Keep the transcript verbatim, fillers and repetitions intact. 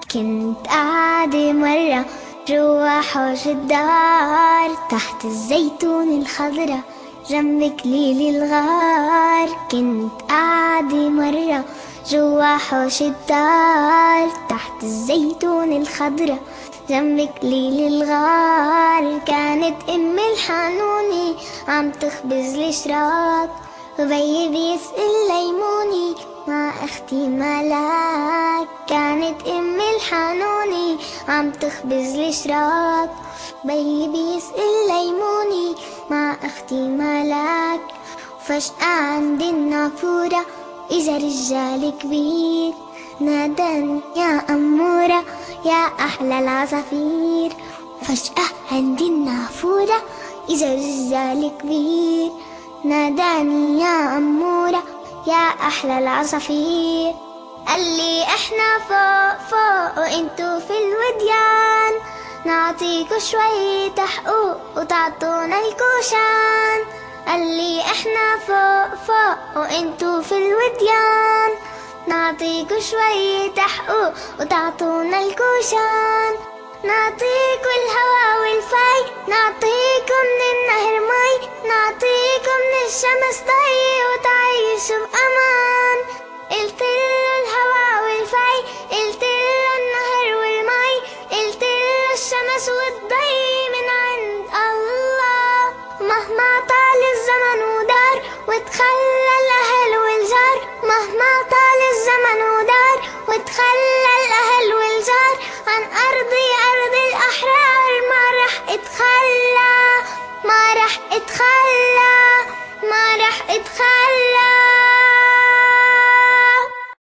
كنت قاعدة مرة جوا حوش الدار تحت الزيتون الخضرا جنب كليل الغار. كنت قاعدة مرة جوا حوش الدار تحت الزيتون الخضرا جنب كليل الغار. كانت أم الحنوني عم تخبز الشراك وبي بيسقي ليموني مع أختي ملاك. كانت أم الحنوني عم تخبز الشراك بي بيسقي ليموني مع أختي ملاك. وفجأة عند النافورة إجا رجال كبير ناداني يا أمورة يا أحلى العصافير. فجأة عند النافورة إجا رجال كبير ناداني يا أمورة يا أحلى العصافير. قال لي إحنا فوق فوق وإنتو في الوديان نعطيكوا شوية حقوق وتعطونا الكوشان. قال لي إحنا فوق فوق وإنتو في الوديان نعطيكوا شوية حقوق وتعطونا الكوشان. نعطيكوا الهوا والفي نعطيكوا من النهر مي نعطيكوا من الشمس ضي وتعيشوا بأمان. قلت له الهوا والفي قلت له النهر والمي قلت له الشمس والضي من عند الله. مهما طال الزمن ودار وتخلى الأهل والجار مهما طال الزمن ودار وتخلى الأهل والجار عن أرضي أرض الأحرار ما رح اتخلى ما رح اتخلى ما رح اتخلى.